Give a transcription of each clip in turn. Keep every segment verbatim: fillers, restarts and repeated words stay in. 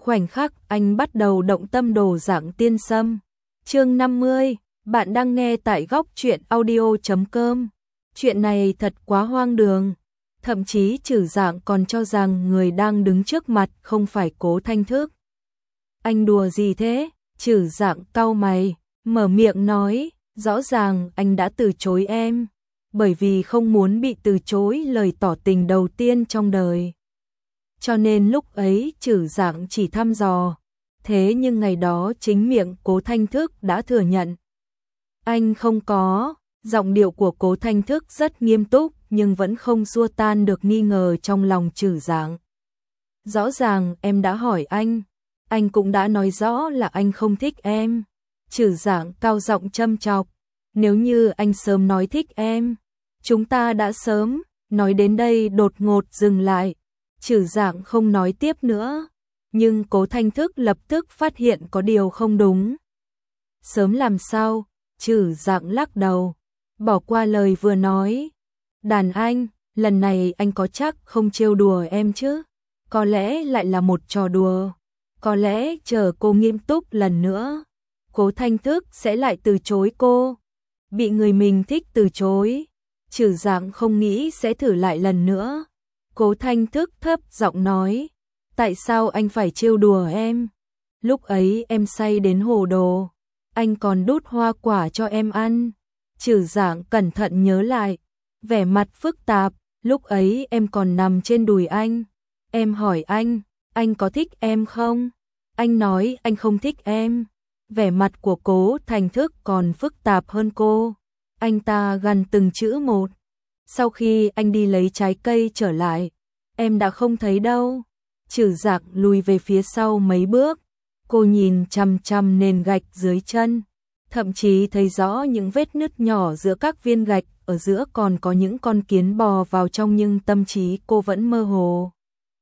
khoảnh khắc anh bắt đầu động tâm đổ dạng tiên sâm. Chương năm mươi, bạn đang nghe tại góc truyện audio chấm com. Chuyện này thật quá hoang đường. Thậm chí Trử Dạng còn cho rằng người đang đứng trước mặt không phải Cố Thanh Thức. Anh đùa gì thế? Trử Dạng cau mày, mở miệng nói, rõ ràng anh đã từ chối em, bởi vì không muốn bị từ chối lời tỏ tình đầu tiên trong đời. Cho nên lúc ấy Trử Dạng chỉ thăm dò, thế nhưng ngày đó chính miệng Cố Thanh Thức đã thừa nhận. Anh không có, giọng điệu của Cố Thanh Thức rất nghiêm túc nhưng vẫn không xua tan được nghi ngờ trong lòng Trử Dạng. Rõ ràng em đã hỏi anh, anh cũng đã nói rõ là anh không thích em. Trử Dạng cao giọng châm chọc, nếu như anh sớm nói thích em, chúng ta đã sớm. Nói đến đây đột ngột dừng lại. Trử Dạng không nói tiếp nữa, nhưng Cố Thanh Thức lập tức phát hiện có điều không đúng. Sớm làm sao? Trử Dạng lắc đầu, bỏ qua lời vừa nói. Đàn anh, lần này anh có chắc không trêu đùa em chứ? Có lẽ lại là một trò đùa. Có lẽ chờ cô nghiêm túc lần nữa, Cố Thanh Thức sẽ lại từ chối cô. Bị người mình thích từ chối, Trử Dạng không nghĩ sẽ thử lại lần nữa. Cố Thanh Thức thấp giọng nói, tại sao anh phải trêu đùa em? Lúc ấy em say đến hồ đồ, anh còn đút hoa quả cho em ăn. Trử Dạng cẩn thận nhớ lại, vẻ mặt phức tạp, lúc ấy em còn nằm trên đùi anh. Em hỏi anh, anh có thích em không? Anh nói anh không thích em. Vẻ mặt của Cố Thanh Thức còn phức tạp hơn cô. Anh ta gằn từng chữ một. Sau khi anh đi lấy trái cây trở lại, em đã không thấy đâu. Trử Dạng lùi về phía sau mấy bước. Cô nhìn chằm chằm nền gạch dưới chân, thậm chí thấy rõ những vết nứt nhỏ giữa các viên gạch, ở giữa còn có những con kiến bò vào trong, nhưng tâm trí cô vẫn mơ hồ.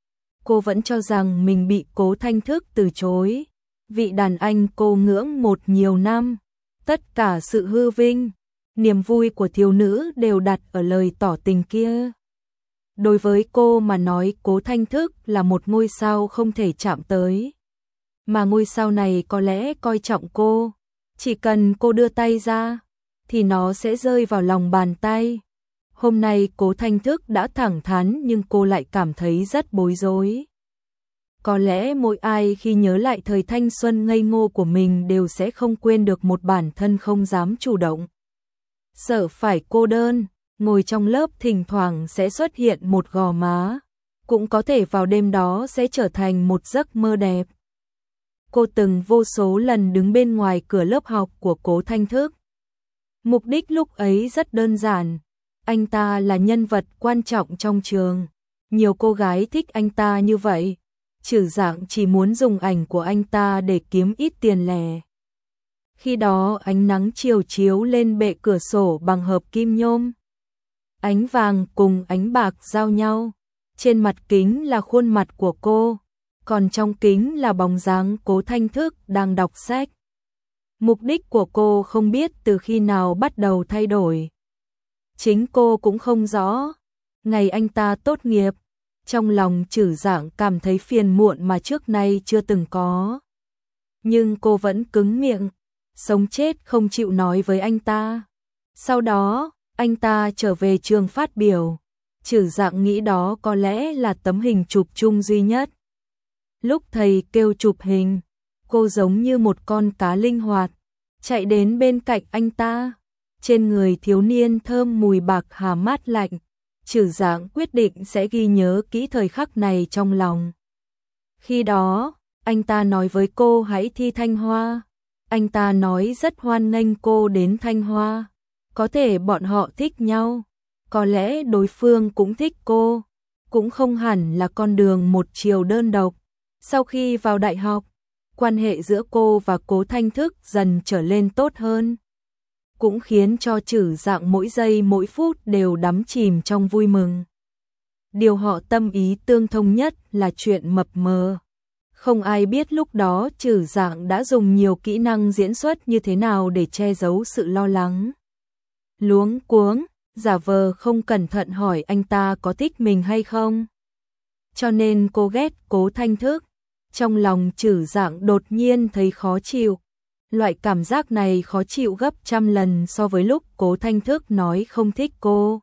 Cô vẫn cho rằng mình bị Cố Thanh Thức từ chối. Vị đàn anh cô ngưỡng một nhiều năm, tất cả sự hư vinh, niềm vui của thiếu nữ đều đặt ở lời tỏ tình kia. Đối với cô mà nói, Cố Thanh Thức là một ngôi sao không thể chạm tới. Mà ngôi sao này có lẽ coi trọng cô, chỉ cần cô đưa tay ra, thì nó sẽ rơi vào lòng bàn tay. Hôm nay Cố Thanh Thức đã thẳng thắn nhưng cô lại cảm thấy rất bối rối. Có lẽ mỗi ai khi nhớ lại thời thanh xuân ngây ngô của mình đều sẽ không quên được một bản thân không dám chủ động. Sợ phải cô đơn, ngồi trong lớp thỉnh thoảng sẽ xuất hiện một gò má, cũng có thể vào đêm đó sẽ trở thành một giấc mơ đẹp. Cô từng vô số lần đứng bên ngoài cửa lớp học của Cố Thanh Thức. Mục đích lúc ấy rất đơn giản, anh ta là nhân vật quan trọng trong trường, nhiều cô gái thích anh ta như vậy. Trử Dạng chỉ muốn dùng ảnh của anh ta để kiếm ít tiền lẻ. Khi đó ánh nắng chiều chiếu lên bệ cửa sổ bằng hợp kim nhôm. Ánh vàng cùng ánh bạc giao nhau. Trên mặt kính là khuôn mặt của cô, còn trong kính là bóng dáng Cố Thanh Thức đang đọc sách. Mục đích của cô không biết từ khi nào bắt đầu thay đổi. Chính cô cũng không rõ. Ngày anh ta tốt nghiệp, trong lòng Trử Dạng cảm thấy phiền muộn mà trước nay chưa từng có. Nhưng cô vẫn cứng miệng, sống chết không chịu nói với anh ta. Sau đó, anh ta trở về trường phát biểu. Trử Dạng nghĩ đó có lẽ là tấm hình chụp chung duy nhất. Lúc thầy kêu chụp hình, cô giống như một con cá linh hoạt, chạy đến bên cạnh anh ta. Trên người thiếu niên thơm mùi bạc hà mát lạnh. Trử Dạng quyết định sẽ ghi nhớ kỹ thời khắc này trong lòng. Khi đó, anh ta nói với cô hãy thi Thanh Hoa. Anh ta nói rất hoan nghênh cô đến Thanh Hoa. Có thể bọn họ thích nhau, có lẽ đối phương cũng thích cô, cũng không hẳn là con đường một chiều đơn độc. Sau khi vào đại học, quan hệ giữa cô và Cố Thanh Thức dần trở lên tốt hơn, cũng khiến cho Trử Dạng mỗi giây mỗi phút đều đắm chìm trong vui mừng. Điều họ tâm ý tương thông nhất là chuyện mập mờ. Không ai biết lúc đó Trử Dạng đã dùng nhiều kỹ năng diễn xuất như thế nào để che giấu sự lo lắng, luống cuống, giả vờ không cẩn thận hỏi anh ta có thích mình hay không. Cho nên cô ghét Cố Thanh Thức. Trong lòng Trử Dạng đột nhiên thấy khó chịu. Loại cảm giác này khó chịu gấp trăm lần so với lúc Cố Thanh Thức nói không thích cô.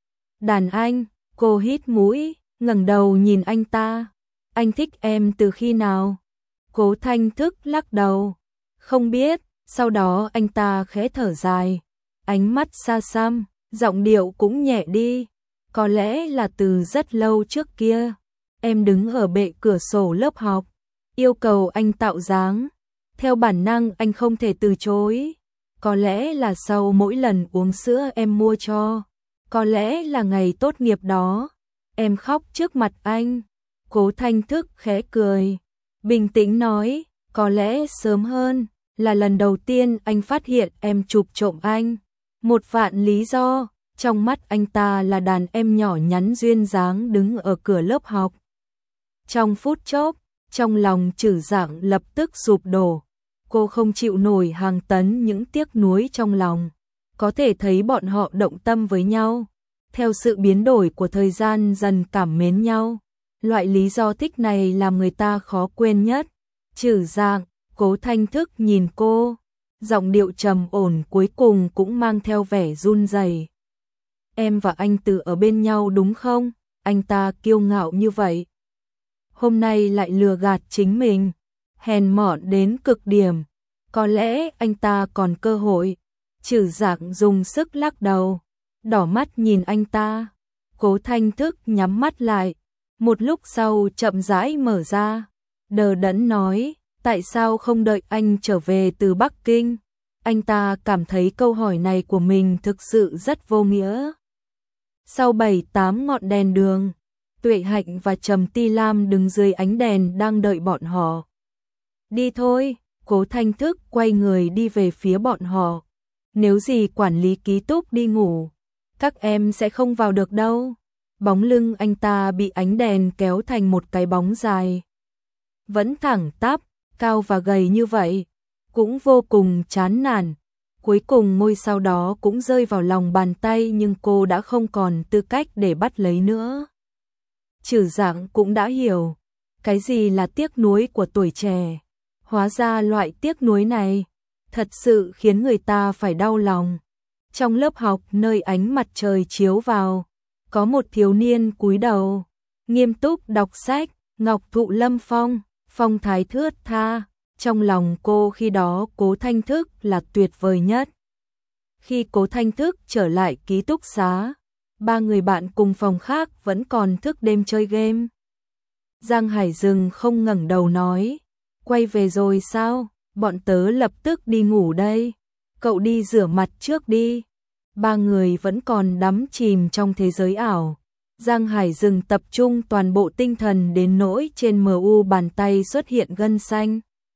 Đàn anh, cô hít mũi, ngẩng đầu nhìn anh ta. Anh thích em từ khi nào? Cố Thanh Thức lắc đầu. Không biết, sau đó anh ta khẽ thở dài. Ánh mắt xa xăm, giọng điệu cũng nhẹ đi. Có lẽ là từ rất lâu trước kia. Em đứng ở bệ cửa sổ lớp học, yêu cầu anh tạo dáng. Theo bản năng anh không thể từ chối. Có lẽ là sau mỗi lần uống sữa em mua cho. Có lẽ là ngày tốt nghiệp đó. Em khóc trước mặt anh. Cố Thanh Thức khẽ cười. Bình tĩnh nói, có lẽ sớm hơn. Là lần đầu tiên anh phát hiện em chụp trộm anh. Một vạn lý do. Trong mắt anh ta là đàn em nhỏ nhắn duyên dáng đứng ở cửa lớp học. Trong phút chốc, trong lòng Trử Dạng lập tức sụp đổ. Cô không chịu nổi hàng tấn những tiếc nuối trong lòng. Có thể thấy bọn họ động tâm với nhau. Theo sự biến đổi của thời gian dần cảm mến nhau. Loại lý do thích này làm người ta khó quên nhất. Trử Dạng, Cố Thanh Thức nhìn cô. Giọng điệu trầm ổn cuối cùng cũng mang theo vẻ run rẩy. Em và anh Từ ở bên nhau đúng không? Anh ta kiêu ngạo như vậy. Hôm nay lại lừa gạt chính mình. Hèn mọn đến cực điểm. Có lẽ anh ta còn cơ hội. Trử Dạng dùng sức lắc đầu. Đỏ mắt nhìn anh ta. Cố Thanh Thức nhắm mắt lại. Một lúc sau chậm rãi mở ra. Đờ đẫn nói. Tại sao không đợi anh trở về từ Bắc Kinh? Anh ta cảm thấy câu hỏi này của mình thực sự rất vô nghĩa. Sau bảy tám ngọn đèn đường, Tuệ Hạnh và Trầm Ti Lam đứng dưới ánh đèn đang đợi bọn họ. Đi thôi, Cố Thanh Thức quay người đi về phía bọn họ. Nếu gì quản lý ký túc đi ngủ, các em sẽ không vào được đâu. Bóng lưng anh ta bị ánh đèn kéo thành một cái bóng dài. Vẫn thẳng tắp, cao và gầy như vậy, cũng vô cùng chán nản. Cuối cùng môi sau đó cũng rơi vào lòng bàn tay nhưng cô đã không còn tư cách để bắt lấy nữa. Trử Dạng cũng đã hiểu cái gì là tiếc nuối của tuổi trẻ. Hóa ra loại tiếc nuối này thật sự khiến người ta phải đau lòng. Trong lớp học nơi ánh mặt trời chiếu vào, có một thiếu niên cúi đầu, nghiêm túc đọc sách, ngọc thụ lâm phong, phong thái thướt tha. Trong lòng cô khi đó Cố Thanh Thức là tuyệt vời nhất. Khi Cố Thanh Thức trở lại ký túc xá, ba người bạn cùng phòng khác vẫn còn thức đêm chơi game. Giang Hải Dừng không ngẩng đầu nói, quay về rồi sao? Bọn tớ lập tức đi ngủ đây. Cậu đi rửa mặt trước đi. Ba người vẫn còn đắm chìm trong thế giới ảo. Giang Hải Dừng tập trung toàn bộ tinh thần đến nỗi trên mờ u bàn tay xuất hiện gân xanh.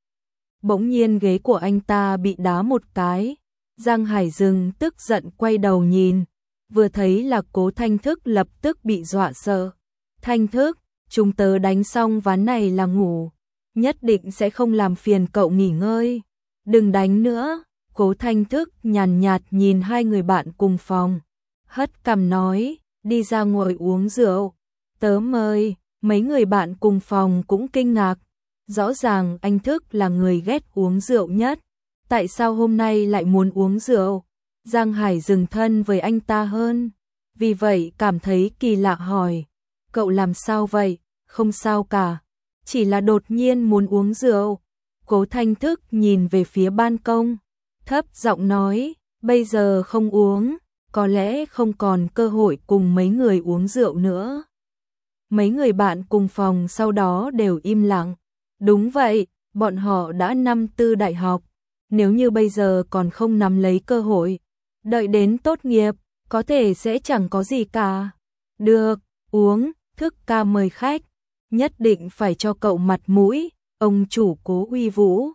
Bỗng nhiên ghế của anh ta bị đá một cái. Giang Hải Dừng tức giận quay đầu nhìn. Vừa thấy là Cố Thanh Thức lập tức bị dọa sợ. Thanh Thức, chúng tớ đánh xong ván này là ngủ. Nhất định sẽ không làm phiền cậu nghỉ ngơi. Đừng đánh nữa. Cố Thanh Thức nhàn nhạt nhìn hai người bạn cùng phòng. Hất cằm nói, đi ra ngồi uống rượu. Tớ mời. Mấy người bạn cùng phòng cũng kinh ngạc. Rõ ràng anh Thức là người ghét uống rượu nhất. Tại sao hôm nay lại muốn uống rượu? Giang Hải Dừng thân với anh ta hơn. Vì vậy cảm thấy kỳ lạ hỏi. Cậu làm sao vậy? Không sao cả. Chỉ là đột nhiên muốn uống rượu. Cố Thanh Thức nhìn về phía ban công. Thấp giọng nói. Bây giờ không uống. Có lẽ không còn cơ hội cùng mấy người uống rượu nữa. Mấy người bạn cùng phòng sau đó đều im lặng. Đúng vậy, bọn họ đã năm tư đại học. Nếu như bây giờ còn không nắm lấy cơ hội, đợi đến tốt nghiệp, có thể sẽ chẳng có gì cả. Được, uống, Thức ca mời khách. Nhất định phải cho cậu mặt mũi, ông chủ Cố uy vũ.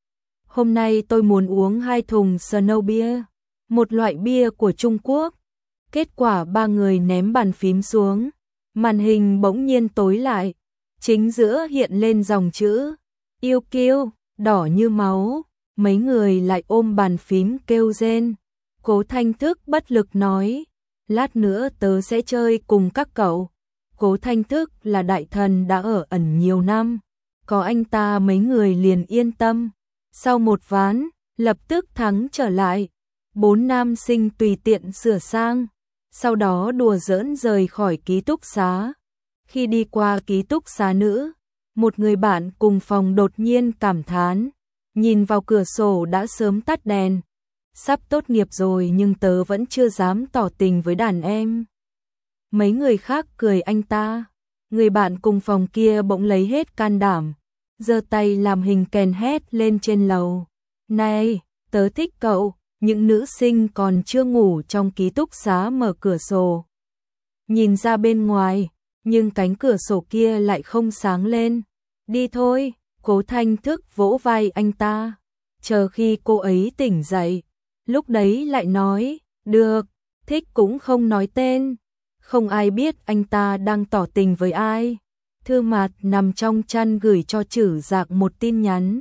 Hôm nay tôi muốn uống hai thùng Snow Beer, một loại bia của Trung Quốc. Kết quả ba người ném bàn phím xuống. Màn hình bỗng nhiên tối lại. Chính giữa hiện lên dòng chữ yêu kiêu, đỏ như máu. Mấy người lại ôm bàn phím kêu rên. Cố Thanh Thức bất lực nói, lát nữa tớ sẽ chơi cùng các cậu. Cố Thanh Thức là đại thần đã ở ẩn nhiều năm, có anh ta mấy người liền yên tâm. Sau một ván, lập tức thắng trở lại. Bốn nam sinh tùy tiện sửa sang, sau đó đùa giỡn rời khỏi ký túc xá. Khi đi qua ký túc xá nữ, một người bạn cùng phòng đột nhiên cảm thán, nhìn vào cửa sổ đã sớm tắt đèn. Sắp tốt nghiệp rồi nhưng tớ vẫn chưa dám tỏ tình với đàn em. Mấy người khác cười anh ta. Người bạn cùng phòng kia bỗng lấy hết can đảm, giơ tay làm hình kèn hét lên trên lầu. Này, tớ thích cậu. Những nữ sinh còn chưa ngủ trong ký túc xá mở cửa sổ, nhìn ra bên ngoài, nhưng cánh cửa sổ kia lại không sáng lên. Đi thôi, Cố Thanh thức vỗ vai anh ta, chờ khi cô ấy tỉnh dậy, lúc đấy lại nói, được, thích cũng không nói tên. Không ai biết anh ta đang tỏ tình với ai. Thư Mạt nằm trong chăn gửi cho Trử Dạc một tin nhắn.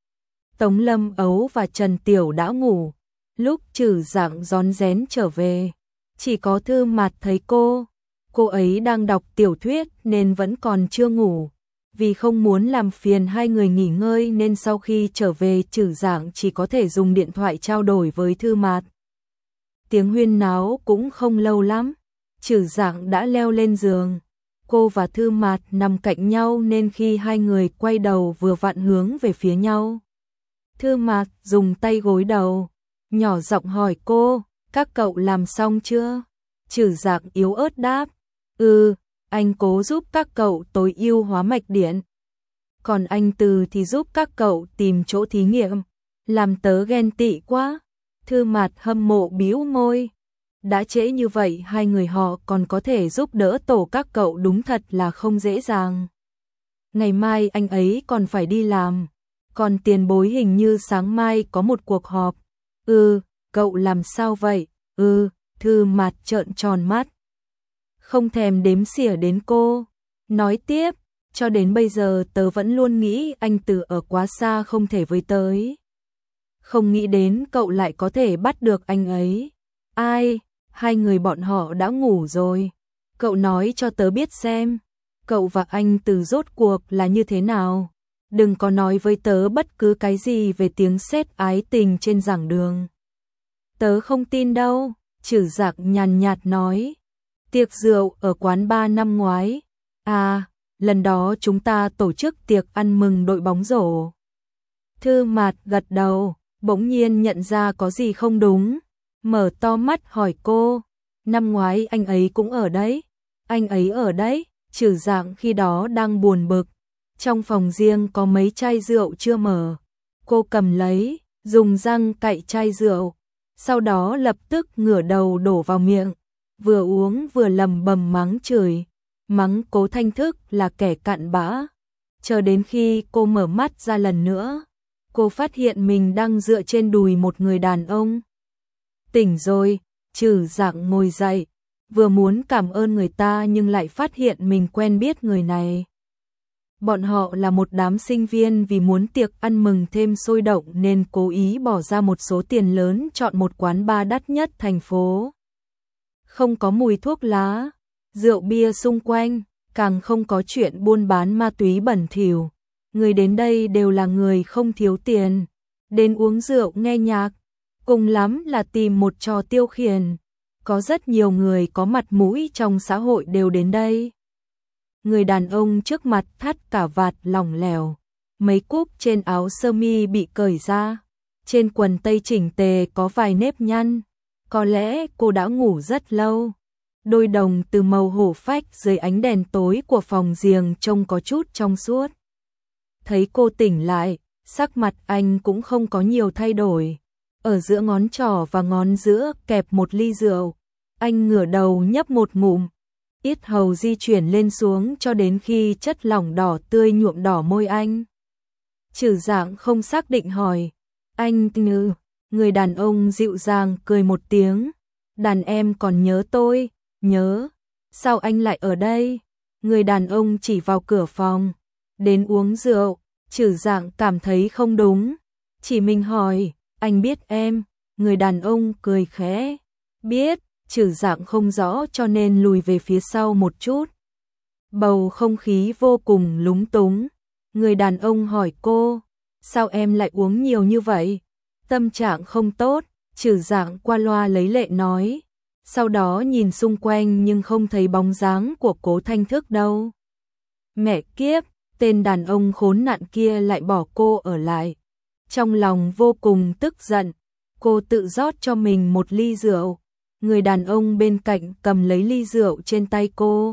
Tống Lâm Ấu và Trần Tiểu đã ngủ. Lúc Trử Dạc rón rén trở về, chỉ có Thư Mạt thấy cô. Cô ấy đang đọc tiểu thuyết nên vẫn còn chưa ngủ. Vì không muốn làm phiền hai người nghỉ ngơi nên sau khi trở về Trử Dạc chỉ có thể dùng điện thoại trao đổi với Thư Mạt. Tiếng huyên náo cũng không lâu lắm, Trử Dạc đã leo lên giường. Cô và Thư Mạt nằm cạnh nhau nên khi hai người quay đầu vừa vặn hướng về phía nhau. Thư Mạt dùng tay gối đầu, nhỏ giọng hỏi cô, các cậu làm xong chưa? Trử Dạc yếu ớt đáp, ừ, anh cố giúp các cậu tối ưu hóa mạch điện. Còn anh Từ thì giúp các cậu tìm chỗ thí nghiệm, làm tớ ghen tị quá. Thư Mạt hâm mộ bĩu môi. Đã trễ như vậy hai người họ còn có thể giúp đỡ tổ các cậu đúng thật là không dễ dàng. Ngày mai anh ấy còn phải đi làm, còn tiền bối hình như sáng mai có một cuộc họp. Ừ, cậu làm sao vậy? Ừ, Thư Mạt trợn tròn mắt, không thèm đếm xỉa đến cô. Nói tiếp, cho đến bây giờ tớ vẫn luôn nghĩ anh Từ ở quá xa không thể với tới. Không nghĩ đến cậu lại có thể bắt được anh ấy. Ai? Hai người bọn họ đã ngủ rồi. Cậu nói cho tớ biết xem, cậu và anh Từ rốt cuộc là như thế nào. Đừng có nói với tớ bất cứ cái gì về tiếng sét ái tình trên giảng đường. Tớ không tin đâu, Trử Dạc nhàn nhạt nói. Tiệc rượu ở quán bar năm ngoái. À, lần đó chúng ta tổ chức tiệc ăn mừng đội bóng rổ. Thư Mạt gật đầu, bỗng nhiên nhận ra có gì không đúng. Mở to mắt hỏi cô, năm ngoái anh ấy cũng ở đấy. Anh ấy ở đấy. Trử Dạc khi đó đang buồn bực. Trong phòng riêng có mấy chai rượu chưa mở. Cô cầm lấy, dùng răng cạy chai rượu, sau đó lập tức ngửa đầu đổ vào miệng, vừa uống vừa lầm bầm mắng chửi, mắng Cố Thanh Thức là kẻ cặn bã. Chờ đến khi cô mở mắt ra lần nữa, cô phát hiện mình đang dựa trên đùi một người đàn ông. Tỉnh rồi, Trử Dạc ngồi dậy, vừa muốn cảm ơn người ta nhưng lại phát hiện mình quen biết người này. Bọn họ là một đám sinh viên vì muốn tiệc ăn mừng thêm sôi động nên cố ý bỏ ra một số tiền lớn chọn một quán bar đắt nhất thành phố. Không có mùi thuốc lá, rượu bia xung quanh, càng không có chuyện buôn bán ma túy bẩn thỉu. Người đến đây đều là người không thiếu tiền, đến uống rượu nghe nhạc, cùng lắm là tìm một trò tiêu khiển. Có rất nhiều người có mặt mũi trong xã hội đều đến đây. Người đàn ông trước mặt thắt cà vạt lỏng lẻo, mấy cúc trên áo sơ mi bị cởi ra, trên quần tây chỉnh tề có vài nếp nhăn, có lẽ cô đã ngủ rất lâu. Đôi đồng từ màu hổ phách dưới ánh đèn tối của phòng riêng trông có chút trong suốt. Thấy cô tỉnh lại, sắc mặt anh cũng không có nhiều thay đổi. Ở giữa ngón trỏ và ngón giữa kẹp một ly rượu, anh ngửa đầu nhấp một ngụm. Yết hầu di chuyển lên xuống cho đến khi chất lỏng đỏ tươi nhuộm đỏ môi anh. Trử Dạc không xác định hỏi, anh Như, người đàn ông dịu dàng cười một tiếng, đàn em còn nhớ tôi, nhớ, sao anh lại ở đây? Người đàn ông chỉ vào cửa phòng, đến uống rượu. Trử Dạc cảm thấy không đúng, chỉ mình hỏi, anh biết em? Người đàn ông cười khẽ, biết. Trử Dạc không rõ cho nên lùi về phía sau một chút. Bầu không khí vô cùng lúng túng. Người đàn ông hỏi cô, sao em lại uống nhiều như vậy? Tâm trạng không tốt, Trử Dạng qua loa lấy lệ nói. Sau đó nhìn xung quanh nhưng không thấy bóng dáng của Cố Thanh Thức đâu. Mẹ kiếp, tên đàn ông khốn nạn kia lại bỏ cô ở lại. Trong lòng vô cùng tức giận, cô tự rót cho mình một ly rượu. Người đàn ông bên cạnh cầm lấy ly rượu trên tay cô.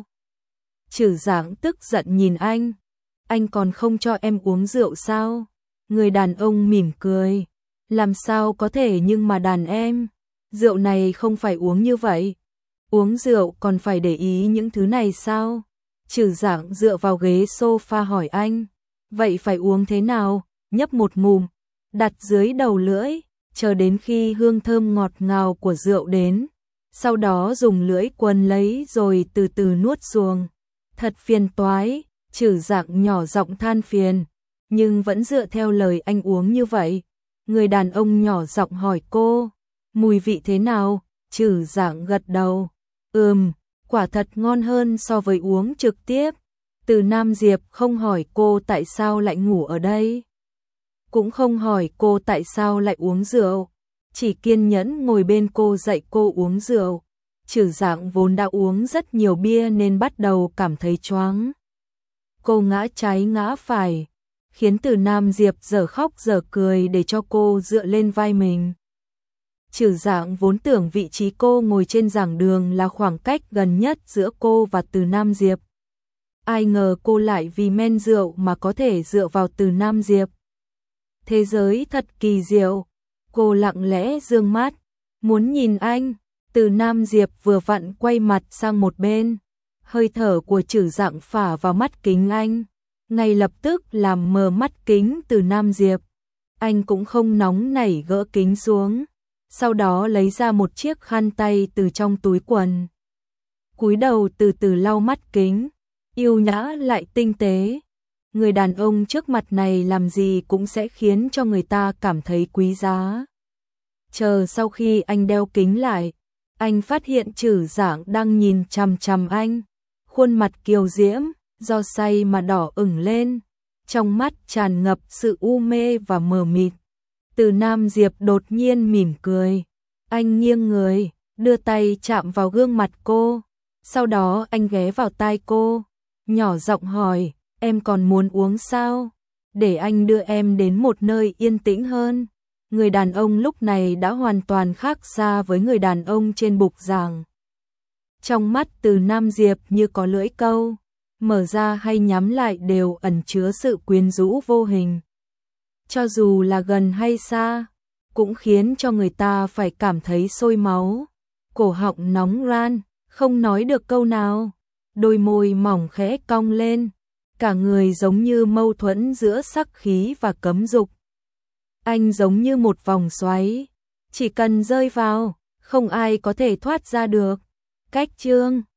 Trử Dạng tức giận nhìn anh. Anh còn không cho em uống rượu sao? Người đàn ông mỉm cười. Làm sao có thể, nhưng mà đàn em, rượu này không phải uống như vậy. Uống rượu còn phải để ý những thứ này sao? Trử Dạng dựa vào ghế sofa hỏi anh. Vậy phải uống thế nào? Nhấp một ngụm, đặt dưới đầu lưỡi, chờ đến khi hương thơm ngọt ngào của rượu đến. Sau đó dùng lưỡi quấn lấy rồi từ từ nuốt xuống. Thật phiền toái, Trử Dạng nhỏ giọng than phiền, nhưng vẫn dựa theo lời anh uống như vậy. Người đàn ông nhỏ giọng hỏi cô, mùi vị thế nào? Trử Dạng gật đầu. Ừm, quả thật ngon hơn so với uống trực tiếp. Từ Nam Diệp không hỏi cô tại sao lại ngủ ở đây, cũng không hỏi cô tại sao lại uống rượu, chỉ kiên nhẫn ngồi bên cô dạy cô uống rượu. Trử Dạng vốn đã uống rất nhiều bia nên bắt đầu cảm thấy choáng. Cô ngã trái ngã phải, khiến Từ Nam Diệp dở khóc dở cười để cho cô dựa lên vai mình. Trử Dạng vốn tưởng vị trí cô ngồi trên giảng đường là khoảng cách gần nhất giữa cô và Từ Nam Diệp. Ai ngờ cô lại vì men rượu mà có thể dựa vào Từ Nam Diệp. Thế giới thật kỳ diệu. Cô lặng lẽ dương mắt, muốn nhìn anh. Từ Nam Diệp vừa vặn quay mặt sang một bên. Hơi thở của Trử Dạng phả vào mắt kính anh, ngay lập tức làm mờ mắt kính Từ Nam Diệp. Anh cũng không nóng nảy gỡ kính xuống, sau đó lấy ra một chiếc khăn tay từ trong túi quần. Cúi đầu từ từ lau mắt kính, yêu nhã lại tinh tế. Người đàn ông trước mặt này làm gì cũng sẽ khiến cho người ta cảm thấy quý giá. Chờ sau khi anh đeo kính lại, anh phát hiện Trử Dạng đang nhìn chằm chằm anh. Khuôn mặt kiều diễm, do say mà đỏ ửng lên, trong mắt tràn ngập sự u mê và mờ mịt. Từ Nam Diệp đột nhiên mỉm cười. Anh nghiêng người, đưa tay chạm vào gương mặt cô. Sau đó anh ghé vào tai cô, nhỏ giọng hỏi, em còn muốn uống sao? Để anh đưa em đến một nơi yên tĩnh hơn. Người đàn ông lúc này đã hoàn toàn khác xa với người đàn ông trên bục giảng. Trong mắt Từ Nam Diệp như có lưỡi câu, mở ra hay nhắm lại đều ẩn chứa sự quyến rũ vô hình. Cho dù là gần hay xa, cũng khiến cho người ta phải cảm thấy sôi máu. Cổ họng nóng ran, không nói được câu nào. Đôi môi mỏng khẽ cong lên, cả người giống như mâu thuẫn giữa sắc khí và cấm dục. Anh giống như một vòng xoáy, chỉ cần rơi vào, không ai có thể thoát ra được. Cách chương